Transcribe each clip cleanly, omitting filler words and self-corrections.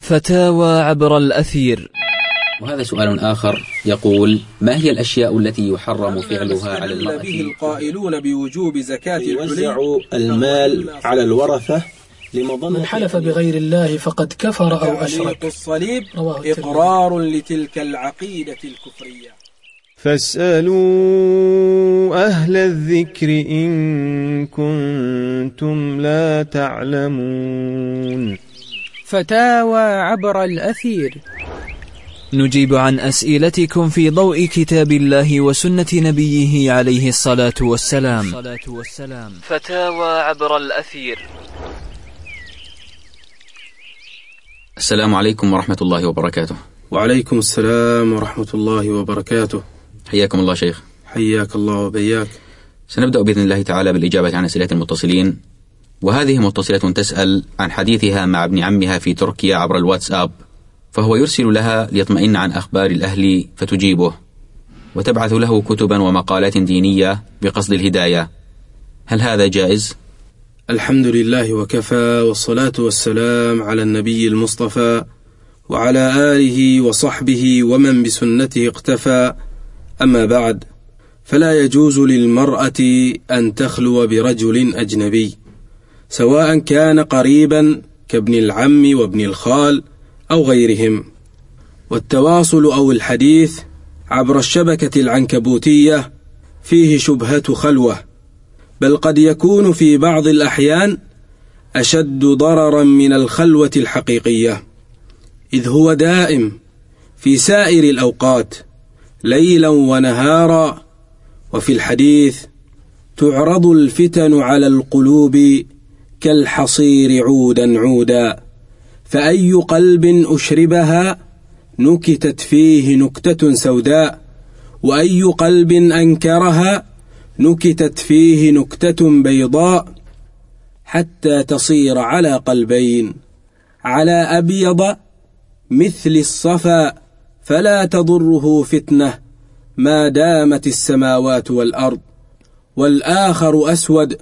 فتاوى عبر الأثير. وهذا سؤال آخر يقول: ما هي الأشياء التي يحرم فعلها على المرأة؟ به القائلون بوجوب زكاة يوزع المال على الورثة من حلف بغير الله فقد كفر أو أشرك. الصليب إقرار لتلك العقيدة الكفرية. فاسألوا أهل الذكر إن كنتم لا تعلمون. فتاوى عبر الأثير. نجيب عن أسئلتكم في ضوء كتاب الله وسنة نبيه عليه الصلاة والسلام. فتاوى عبر الأثير. السلام عليكم ورحمة الله وبركاته. وعليكم السلام ورحمة الله وبركاته. حياكم الله شيخ. حياك الله وبياك. سنبدأ بإذن الله تعالى بالإجابة عن أسئلة المتصلين، وهذه متصلة تسأل عن حديثها مع ابن عمها في تركيا عبر الواتساب، فهو يرسل لها ليطمئن عن أخبار الأهل فتجيبه، وتبعث له كتبا ومقالات دينية بقصد الهداية. هل هذا جائز؟ الحمد لله وكفى، والصلاة والسلام على النبي المصطفى وعلى آله وصحبه ومن بسنته اقتفى. أما بعد، فلا يجوز للمرأة أن تخلو برجل أجنبي، سواء كان قريبا كابن العم وابن الخال أو غيرهم. والتواصل أو الحديث عبر الشبكة العنكبوتية فيه شبهة خلوة، بل قد يكون في بعض الأحيان أشد ضررا من الخلوة الحقيقية، إذ هو دائم في سائر الأوقات ليلا ونهارا. وفي الحديث: تعرض الفتن على القلوب كالحصير عودا عودا، فأي قلب أشربها نكتت فيه نكتة سوداء، وأي قلب أنكرها نكتت فيه نكتة بيضاء، حتى تصير على قلبين، على أبيض مثل الصفا، فلا تضره فتنة ما دامت السماوات والأرض، والآخر أسود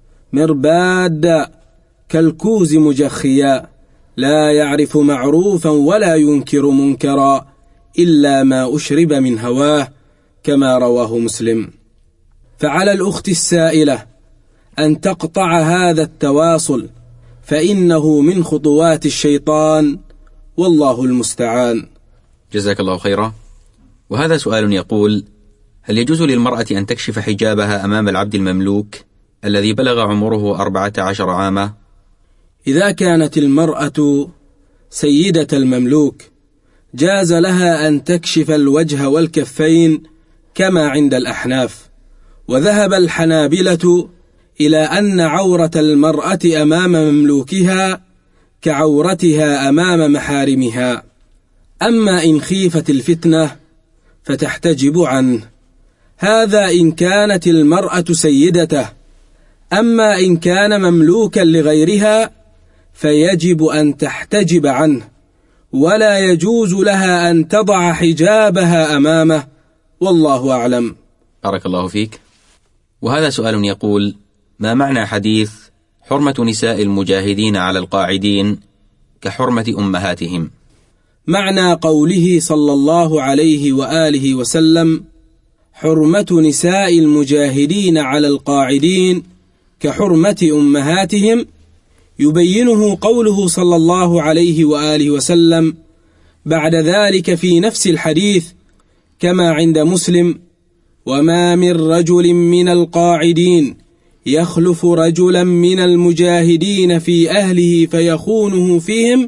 مربادا كالكوز مجخيا، لا يعرف معروفا ولا ينكر منكرا إلا ما أشرب من هواه، كما رواه مسلم. فعلى الأخت السائلة أن تقطع هذا التواصل، فإنه من خطوات الشيطان، والله المستعان. جزاك الله خيرا. وهذا سؤال يقول: هل يجوز للمرأة أن تكشف حجابها أمام العبد المملوك الذي بلغ عمره 14 عاما؟ إذا كانت المرأة سيدة المملوك جاز لها أن تكشف الوجه والكفين كما عند الأحناف، وذهب الحنابلة إلى أن عورة المرأة أمام مملوكها كعورتها أمام محارمها. أما إن خيفت الفتنة فتحتجب عنه، هذا إن كانت المرأة سيدته. أما إن كان مملوكا لغيرها فيجب أن تحتجب عنه، ولا يجوز لها أن تضع حجابها أمامه، والله أعلم. بارك الله فيك. وهذا سؤال يقول: ما معنى حديث حرمة نساء المجاهدين على القاعدين كحرمة أمهاتهم؟ معنى قوله صلى الله عليه وآله وسلم: حرمة نساء المجاهدين على القاعدين كحرمة أمهاتهم، يبينه قوله صلى الله عليه وآله وسلم بعد ذلك في نفس الحديث كما عند مسلم: وما من رجل من القاعدين يخلف رجلا من المجاهدين في أهله فيخونه فيهم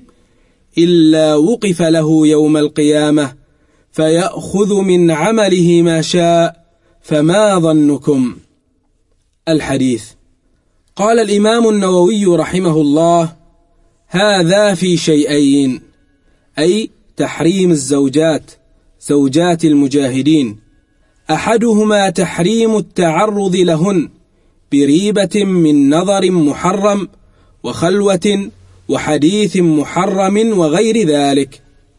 إلا وقف له يوم القيامة فيأخذ من عمله ما شاء، فما ظنكم؟ الحديث. قال الإمام النووي رحمه الله: هذا في شيئين، أي تحريم الزوجات زوجات المجاهدين، أحدهما تحريم التعرض لهن بريبة من نظر محرم وخلوة وحديث محرم وغير ذلك،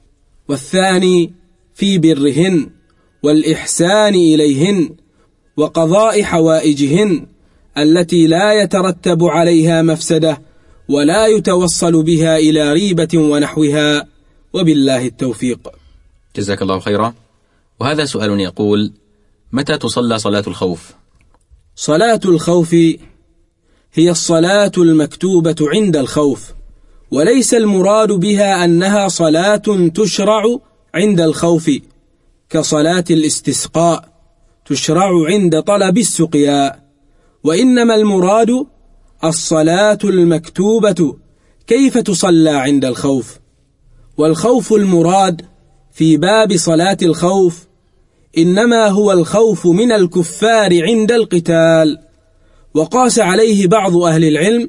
والثاني في برهن والإحسان إليهن وقضاء حوائجهن التي لا يترتب عليها مفسدة ولا يتوصل بها إلى ريبة ونحوها، وبالله التوفيق. جزاك الله خيرا. وهذا سؤال يقول: متى تصلى صلاة الخوف؟ صلاة الخوف هي الصلاة المكتوبة عند الخوف، وليس المراد بها أنها صلاة تشرع عند الخوف كصلاة الاستسقاء تشرع عند طلب السقيا، وإنما المراد الصلاة المكتوبة كيف تصلى عند الخوف. والخوف المراد في باب صلاة الخوف إنما هو الخوف من الكفار عند القتال، وقاس عليه بعض أهل العلم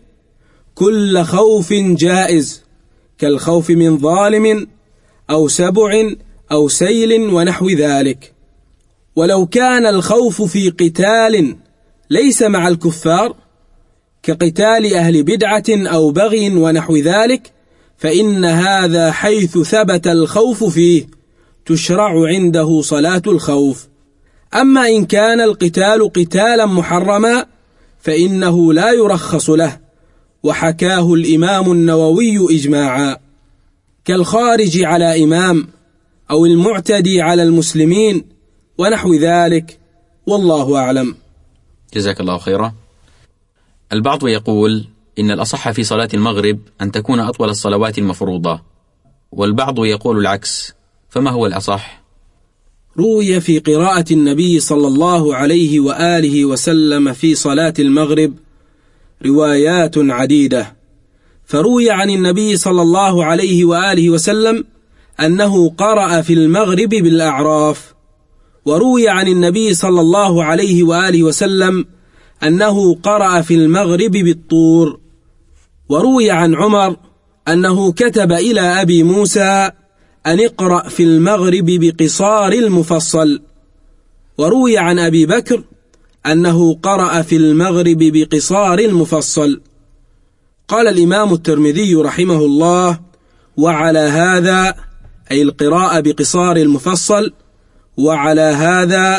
كل خوف جائز كالخوف من ظالم أو سبع أو سيل ونحو ذلك. ولو كان الخوف في قتال ليس مع الكفار كقتال أهل بدعة أو بغي ونحو ذلك، فإن هذا حيث ثبت الخوف فيه تشرع عنده صلاة الخوف. أما إن كان القتال قتالا محرما فإنه لا يرخص له، وحكاه الإمام النووي إجماعا، كالخارج على إمام أو المعتدي على المسلمين ونحو ذلك، والله أعلم. جزاك الله خيرا. البعض يقول إن الأصح في صلاة المغرب أن تكون أطول الصلوات المفروضة، والبعض يقول العكس، فما هو الأصح؟ روي في قراءة النبي صلى الله عليه وآله وسلم في صلاة المغرب روايات عديدة، فروي عن النبي صلى الله عليه وآله وسلم أنه قرأ في المغرب بالأعراف، وروي عن النبي صلى الله عليه وآله وسلم أنه قرأ في المغرب بالطور، وروي عن عمر أنه كتب إلى أبي موسى أن اقرأ في المغرب بقصار المفصل، وروي عن أبي بكر أنه قرأ في المغرب بقصار المفصل. قال الإمام الترمذي رحمه الله: وعلى هذا، أي القراءة بقصار المفصل، وعلى هذا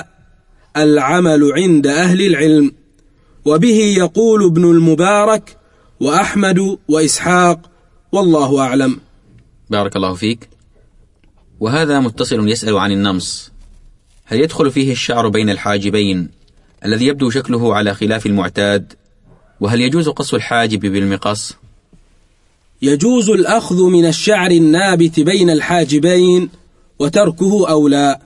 العمل عند أهل العلم، وبه يقول ابن المبارك وأحمد وإسحاق، والله أعلم. بارك الله فيك. وهذا متصل يسأل عن النمص، هل يدخل فيه الشعر بين الحاجبين الذي يبدو شكله على خلاف المعتاد؟ وهل يجوز قص الحاجب بالمقص؟ يجوز الأخذ من الشعر النابت بين الحاجبين وتركه أولى،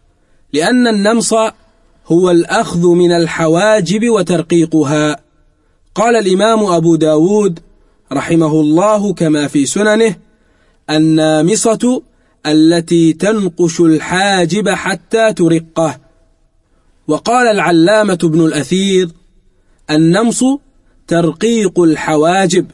لأن النمص هو الأخذ من الحواجب وترقيقها. قال الإمام أبو داود رحمه الله كما في سننه: النامصة التي تنقش الحاجب حتى ترقه. وقال العلامة ابن الأثير: النمص ترقيق الحواجب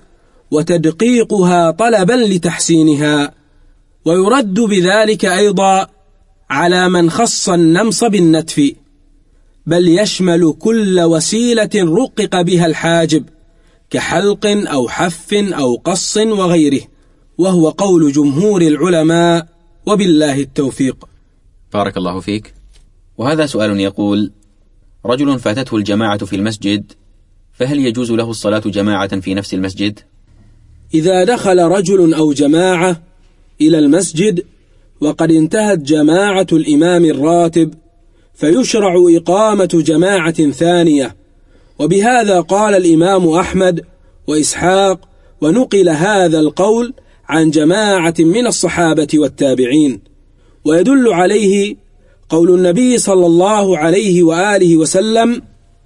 وتدقيقها طلبا لتحسينها. ويرد بذلك أيضا على من خص النمص بالنتف، بل يشمل كل وسيلة رقق بها الحاجب كحلق أو حف أو قص وغيره، وهو قول جمهور العلماء، وبالله التوفيق. بارك الله فيك. وهذا سؤال يقول: رجل فاتته الجماعة في المسجد، فهل يجوز له الصلاة جماعة في نفس المسجد؟ إذا دخل رجل أو جماعة إلى المسجد وقد انتهت جماعة الإمام الراتب، فيشرع إقامة جماعة ثانية، وبهذا قال الإمام أحمد وإسحاق، ونقل هذا القول عن جماعة من الصحابة والتابعين. ويدل عليه قول النبي صلى الله عليه وآله وسلم: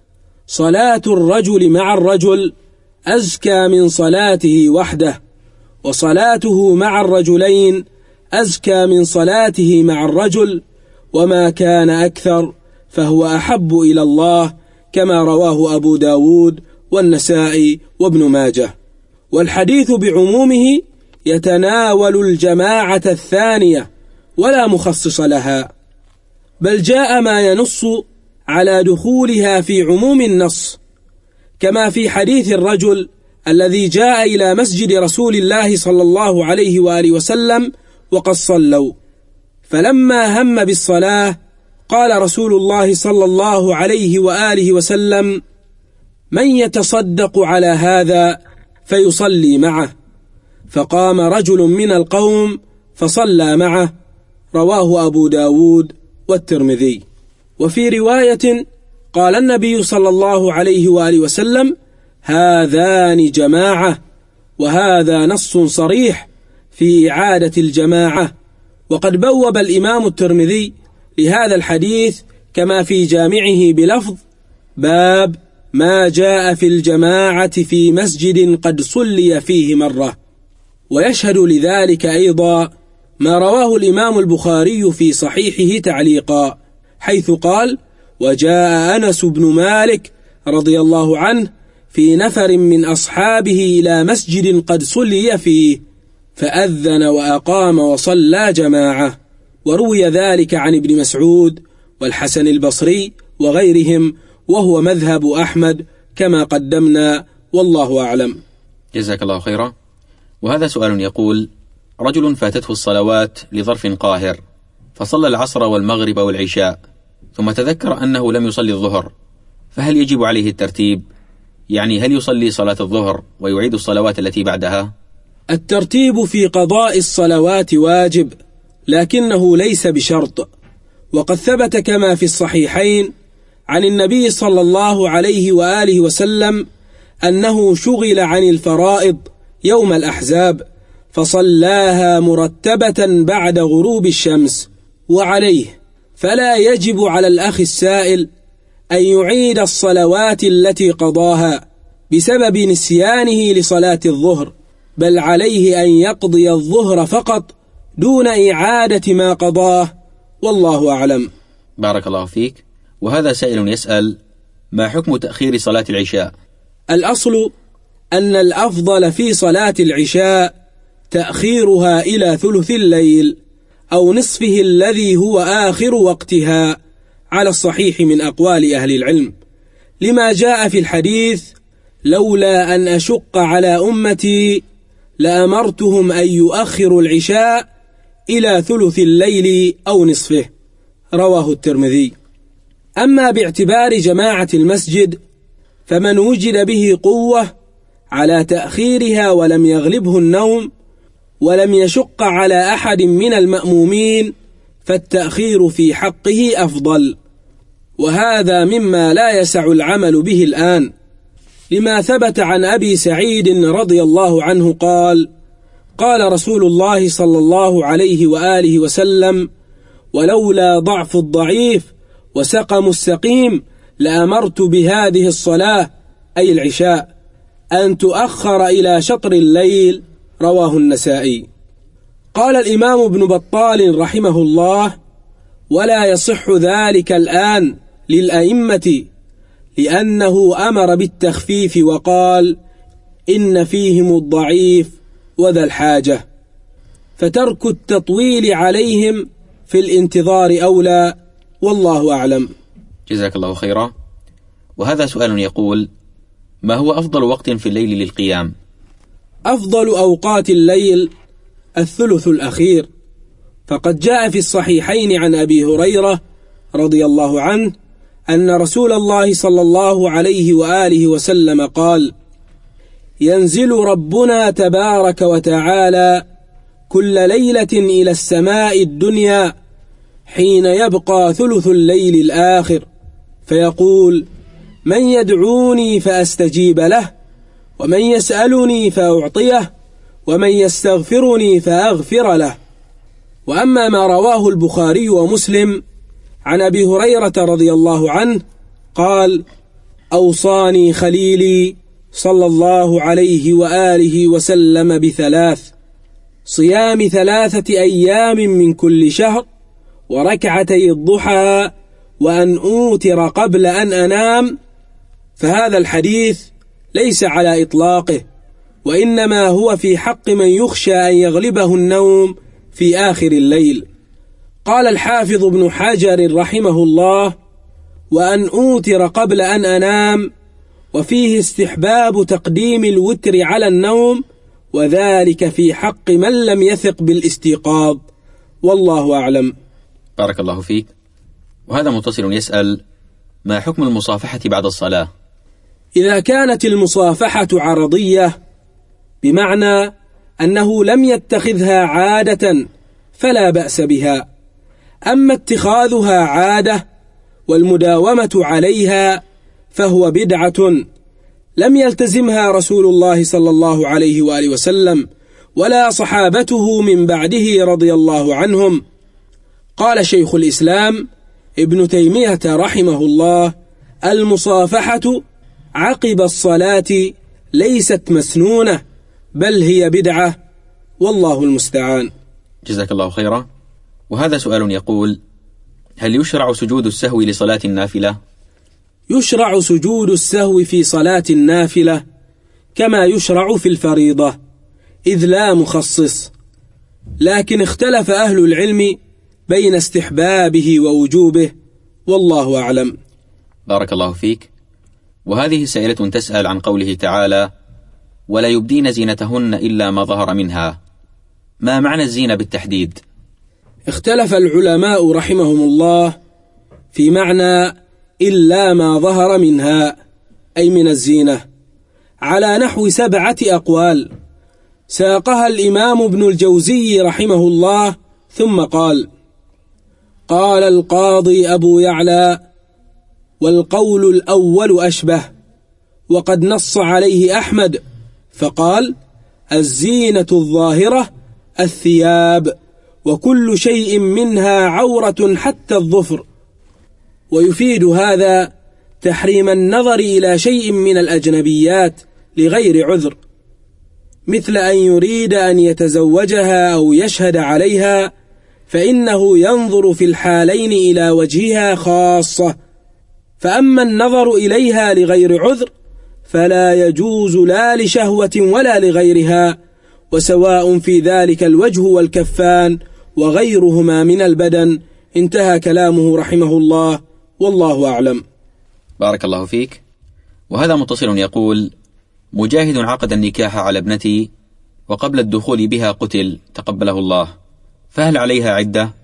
صلاة الرجل مع الرجل أزكى من صلاته وحده، وصلاته مع الرجلين أزكى من صلاته مع الرجل، وما كان أكثر فهو أحب إلى الله، كما رواه أبو داود والنسائي وابن ماجه. والحديث بعمومه يتناول الجماعة الثانية ولا مخصص لها، بل جاء ما ينص على دخولها في عموم النص، كما في حديث الرجل الذي جاء إلى مسجد رسول الله صلى الله عليه وآله وسلم وقد صلوا، فلما هم بالصلاة قال رسول الله صلى الله عليه وآله وسلم: من يتصدق على هذا فيصلي معه؟ فقام رجل من القوم فصلى معه. رواه أبو داود والترمذي. وفي رواية قال النبي صلى الله عليه وآله وسلم: هذان جماعة، وهذا نص صريح في إعادة الجماعة. وقد بوب الإمام الترمذي لهذا الحديث كما في جامعه بلفظ: باب ما جاء في الجماعة في مسجد قد صلي فيه مرة. ويشهد لذلك أيضا ما رواه الإمام البخاري في صحيحه تعليقا، حيث قال: وجاء أنس بن مالك رضي الله عنه في نفر من أصحابه إلى مسجد قد صلي فيه، فأذن وأقام وصلى جماعة. وروي ذلك عن ابن مسعود والحسن البصري وغيرهم، وهو مذهب أحمد كما قدمنا، والله أعلم. جزاك الله خيرا. وهذا سؤال يقول: رجل فاتته الصلوات لظرف قاهر، فصلى العصر والمغرب والعشاء، ثم تذكر أنه لم يصلي الظهر، فهل يجب عليه الترتيب؟ يعني هل يصلي صلاة الظهر ويعيد الصلوات التي بعدها؟ الترتيب في قضاء الصلوات واجب، لكنه ليس بشرط. وقد ثبت كما في الصحيحين عن النبي صلى الله عليه وآله وسلم أنه شغل عن الفرائض يوم الأحزاب فصلاها مرتبة بعد غروب الشمس. وعليه فلا يجب على الأخ السائل أن يعيد الصلوات التي قضاها بسبب نسيانه لصلاة الظهر، بل عليه أن يقضي الظهر فقط دون إعادة ما قضاه، والله أعلم. بارك الله فيك. وهذا سائل يسأل: ما حكم تأخير صلاة العشاء؟ الأصل أن الأفضل في صلاة العشاء تأخيرها إلى ثلث الليل أو نصفه الذي هو آخر وقتها، على الصحيح من أقوال أهل العلم، لما جاء في الحديث: لولا أن أشق على أمتي لأمرتهم أن يؤخروا العشاء إلى ثلث الليل أو نصفه. رواه الترمذي. أما باعتبار جماعة المسجد، فمن وجد به قوة على تأخيرها ولم يغلبه النوم ولم يشق على أحد من المأمومين، فالتأخير في حقه أفضل. وهذا مما لا يسع العمل به الآن، لما ثبت عن أبي سعيد رضي الله عنه قال: قال رسول الله صلى الله عليه وآله وسلم: ولولا ضعف الضعيف وسقم السقيم لأمرت بهذه الصلاة، أي العشاء، أن تؤخر إلى شطر الليل. رواه النسائي. قال الإمام ابن بطال رحمه الله: ولا يصح ذلك الآن للأئمة، لأنه أمر بالتخفيف وقال: إن فيهم الضعيف وذا الحاجة، فترك التطويل عليهم في الانتظار أولى، والله أعلم. جزاك الله خيرا. وهذا سؤال يقول: ما هو أفضل وقت في الليل للقيام؟ أفضل أوقات الليل الثلث الأخير، فقد جاء في الصحيحين عن أبي هريرة رضي الله عنه أن رسول الله صلى الله عليه وآله وسلم قال: ينزل ربنا تبارك وتعالى كل ليلة إلى السماء الدنيا حين يبقى ثلث الليل الآخر، فيقول: من يدعوني فأستجيب له، ومن يسألني فأعطيه، ومن يستغفرني فأغفر له. وأما ما رواه البخاري ومسلم عن أبي هريرة رضي الله عنه قال: أوصاني خليلي صلى الله عليه وآله وسلم بثلاث: صيام 3 أيام من كل شهر، وركعتي الضحى، وأن أوتر قبل أن أنام. فهذا الحديث ليس على إطلاقه، وإنما هو في حق من يخشى أن يغلبه النوم في آخر الليل. قال الحافظ ابن حجر رحمه الله: وأن أوتر قبل أن أنام، وفيه استحباب تقديم الوتر على النوم، وذلك في حق من لم يثق بالاستيقاظ، والله أعلم. بارك الله فيك. وهذا متصل يسأل: ما حكم المصافحة بعد الصلاة؟ إذا كانت المصافحة عرضية، بمعنى أنه لم يتخذها عادة فلا بأس بها. أما اتخاذها عادة والمداومة عليها فهو بدعة لم يلتزمها رسول الله صلى الله عليه وآله وسلم ولا صحابته من بعده رضي الله عنهم. قال شيخ الإسلام ابن تيمية رحمه الله: المصافحة عقب الصلاة ليست مسنونة بل هي بدعة، والله المستعان. جزاك الله خيرا. وهذا سؤال يقول: هل يشرع سجود السهو لصلاة النافلة؟ يشرع سجود السهو في صلاة النافلة كما يشرع في الفريضة إذ لا مخصص، لكن اختلف أهل العلم بين استحبابه ووجوبه، والله أعلم. بارك الله فيك. وهذه سائلة تسأل عن قوله تعالى: ولا يبدين زينتهن إلا ما ظهر منها، ما معنى الزينة بالتحديد؟ اختلف العلماء رحمهم الله في معنى إلا ما ظهر منها أي من الزينة على نحو 7 أقوال ساقها الإمام ابن الجوزي رحمه الله، ثم قال: قال القاضي أبو يعلى: والقول الأول أشبه، وقد نص عليه أحمد فقال: الزينة الظاهرة الثياب، وكل شيء منها عورة حتى الظفر. ويفيد هذا تحريم النظر إلى شيء من الأجنبيات لغير عذر، مثل أن يريد أن يتزوجها أو يشهد عليها، فإنه ينظر في الحالين إلى وجهها خاصة. فأما النظر إليها لغير عذر فلا يجوز لا لشهوة ولا لغيرها، وسواء في ذلك الوجه والكفان وغيرهما من البدن. انتهى كلامه رحمه الله، والله أعلم. بارك الله فيك. وهذا متصل يقول: مجاهد عقد النكاح على ابنتي وقبل الدخول بها قتل تقبله الله، فهل عليها عدة؟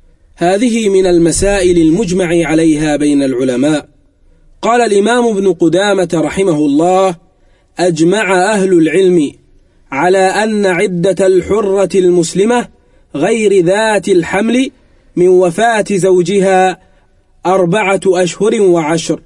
هذه من المسائل المجمع عليها بين العلماء. قال الإمام ابن قدامة رحمه الله: أجمع أهل العلم على أن عدة الحرة المسلمة غير ذات الحمل من وفاة زوجها 4 أشهر و10،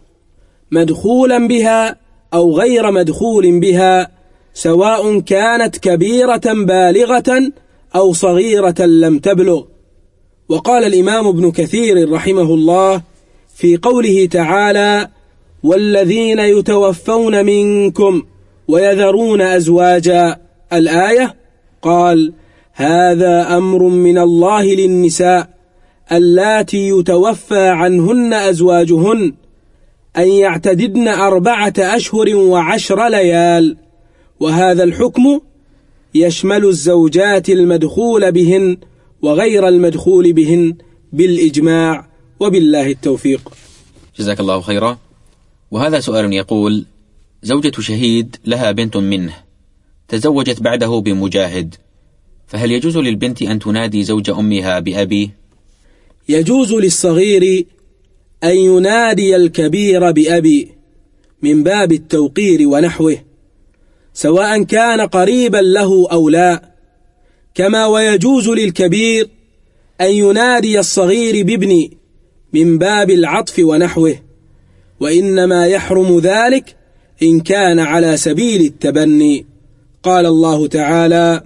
مدخولا بها أو غير مدخول بها، سواء كانت كبيرة بالغة أو صغيرة لم تبلغ. وقال الإمام ابن كثير رحمه الله في قوله تعالى: والذين يتوفون منكم ويذرون أزواجا، الآية، قال: هذا أمر من الله للنساء اللاتي يتوفى عنهن أزواجهن أن يعتددن 4 أشهر و10 ليال. وهذا الحكم يشمل الزوجات المدخول بهن وغير المدخول بهن بالإجماع، وبالله التوفيق. جزاك الله خيرا. وهذا سؤال يقول: زوجة شهيد لها بنت منه تزوجت بعده بمجاهد، فهل يجوز للبنت أن تنادي زوج أمها بأبي؟ يجوز للصغير أن ينادي الكبير بأبي من باب التوقير ونحوه، سواء كان قريبا له أو لا، كما ويجوز للكبير أن ينادي الصغير بابن من باب العطف ونحوه، وإنما يحرم ذلك إن كان على سبيل التبني. قال الله تعالى: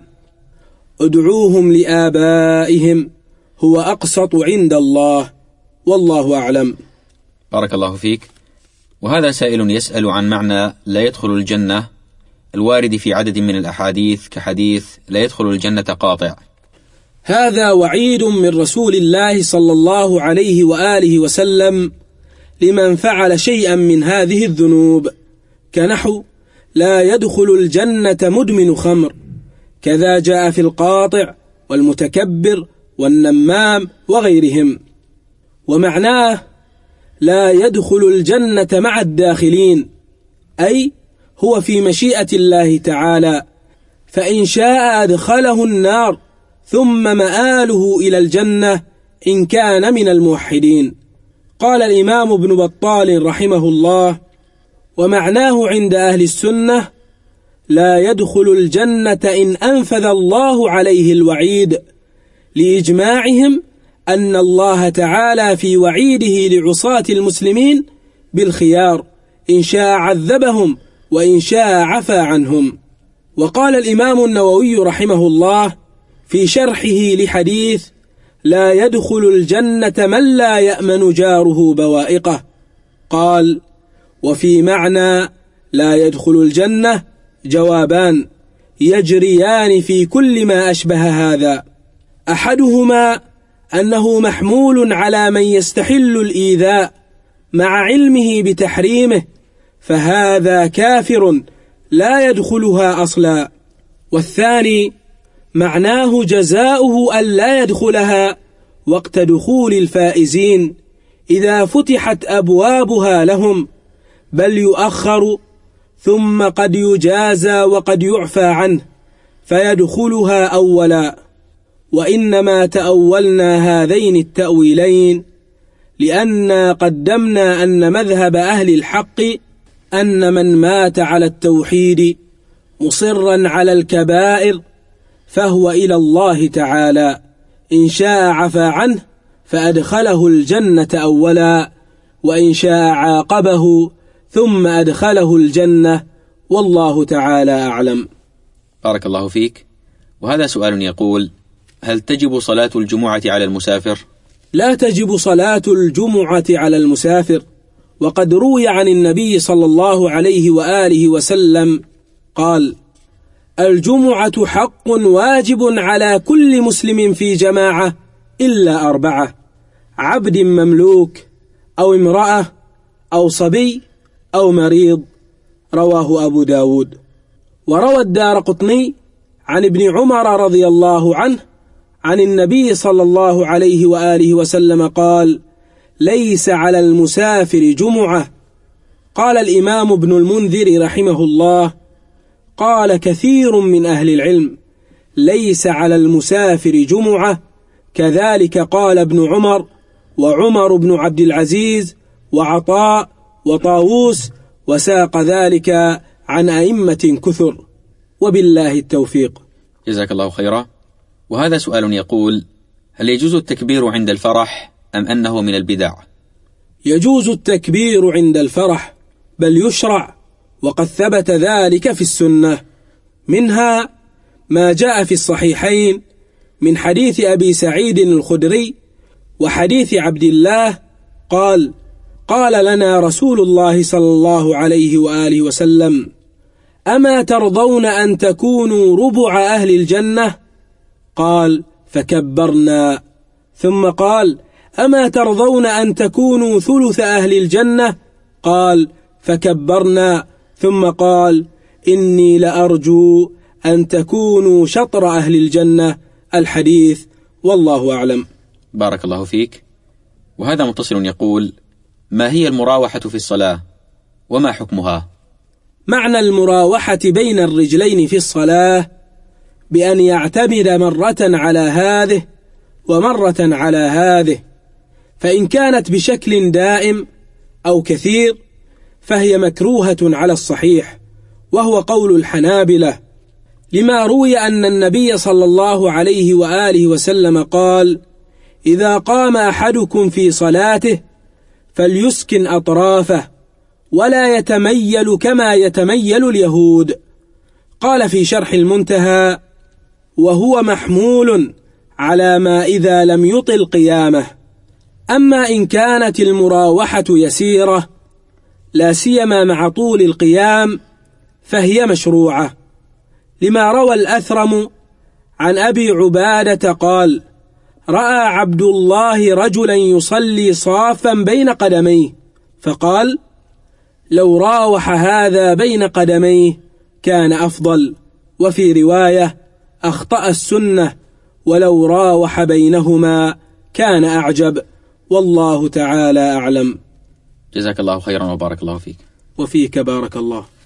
ادعوهم لآبائهم هو أقسط عند الله، والله أعلم. بارك الله فيك. وهذا سائل يسأل عن معنى لا يدخل الجنة الوارد في عدد من الأحاديث كحديث لا يدخل الجنة قاطع. هذا وعيد من رسول الله صلى الله عليه وآله وسلم لمن فعل شيئا من هذه الذنوب، كنحو لا يدخل الجنة مدمن خمر، كذا جاء في القاطع والمتكبر والنمام وغيرهم. ومعناه لا يدخل الجنة مع الداخلين، أي هو في مشيئة الله تعالى، فإن شاء أدخله النار ثم مآله إلى الجنة إن كان من الموحدين. قال الإمام ابن بطال رحمه الله: ومعناه عند أهل السنة لا يدخل الجنة إن أنفذ الله عليه الوعيد، لإجماعهم أن الله تعالى في وعيده لعصاة المسلمين بالخيار، إن شاء عذبهم وإن شاء عفى عنهم. وقال الإمام النووي رحمه الله في شرحه لحديث لا يدخل الجنة من لا يأمن جاره بوائقه، قال: وفي معنى لا يدخل الجنة جوابان يجريان في كل ما أشبه هذا، أحدهما أنه محمول على من يستحل الإيذاء مع علمه بتحريمه، فهذا كافر لا يدخلها أصلا، والثاني معناه جزاؤه أن لا يدخلها وقت دخول الفائزين إذا فتحت أبوابها لهم، بل يؤخر ثم قد يجازى وقد يعفى عنه فيدخلها أولا. وإنما تأولنا هذين التأويلين لأننا قدمنا أن مذهب أهل الحق أن من مات على التوحيد مصرا على الكبائر فهو إلى الله تعالى إن شاء عفى عنه فأدخله الجنة أولا، وإن شاء عاقبه ثم أدخله الجنة، والله تعالى أعلم. بارك الله فيك. وهذا سؤال يقول: هل تجب صلاة الجمعة على المسافر؟ لا تجب صلاة الجمعة على المسافر، وقد روي عن النبي صلى الله عليه وآله وسلم قال: الجمعة حق واجب على كل مسلم في جماعة إلا 4: عبد مملوك أو امرأة أو صبي أو مريض. رواه أبو داود. وروى الدارقطني عن ابن عمر رضي الله عنه عن النبي صلى الله عليه وآله وسلم قال: ليس على المسافر جمعة. قال الإمام ابن المنذر رحمه الله: قال كثير من أهل العلم: ليس على المسافر جمعة، كذلك قال ابن عمر وعمر بن عبد العزيز وعطاء وطاووس، وساق ذلك عن أئمة كثر، وبالله التوفيق. جزاك الله خيرا. وهذا سؤال يقول: هل يجوز التكبير عند الفرح أم أنه من البدع؟ يجوز التكبير عند الفرح، بل يشرع، وقد ثبت ذلك في السنة، منها ما جاء في الصحيحين من حديث أبي سعيد الخدري وحديث عبد الله قال: قال لنا رسول الله صلى الله عليه وآله وسلم: أما ترضون أن تكونوا ربع أهل الجنة؟ قال: فكبرنا. ثم قال: أما ترضون أن تكونوا ثلث أهل الجنة؟ قال: فكبرنا. ثم قال: إني لأرجو أن تكونوا شطر أهل الجنة. الحديث، والله أعلم. بارك الله فيك. وهذا متصل يقول: ما هي المراوحة في الصلاة وما حكمها؟ معنى المراوحة بين الرجلين في الصلاة بأن يعتمد مرة على هذه ومرة على هذه، فإن كانت بشكل دائم أو كثير فهي مكروهة على الصحيح، وهو قول الحنابلة، لما روي أن النبي صلى الله عليه وآله وسلم قال: إذا قام أحدكم في صلاته فليسكن أطرافه ولا يتميل كما يتميل اليهود. قال في شرح المنتهى: وهو محمول على ما إذا لم يطل قيامه. أما إن كانت المراوحة يسيرة لا سيما مع طول القيام فهي مشروعة، لما روى الأثرم عن أبي عبادة قال: رأى عبد الله رجلا يصلي صافا بين قدميه، فقال: لو راوح هذا بين قدميه كان أفضل. وفي رواية: أخطأ السنة، ولو راوح بينهما كان أعجب، والله تعالى أعلم. جزاك الله خيرا وبارك الله فيك. وفيك بارك الله.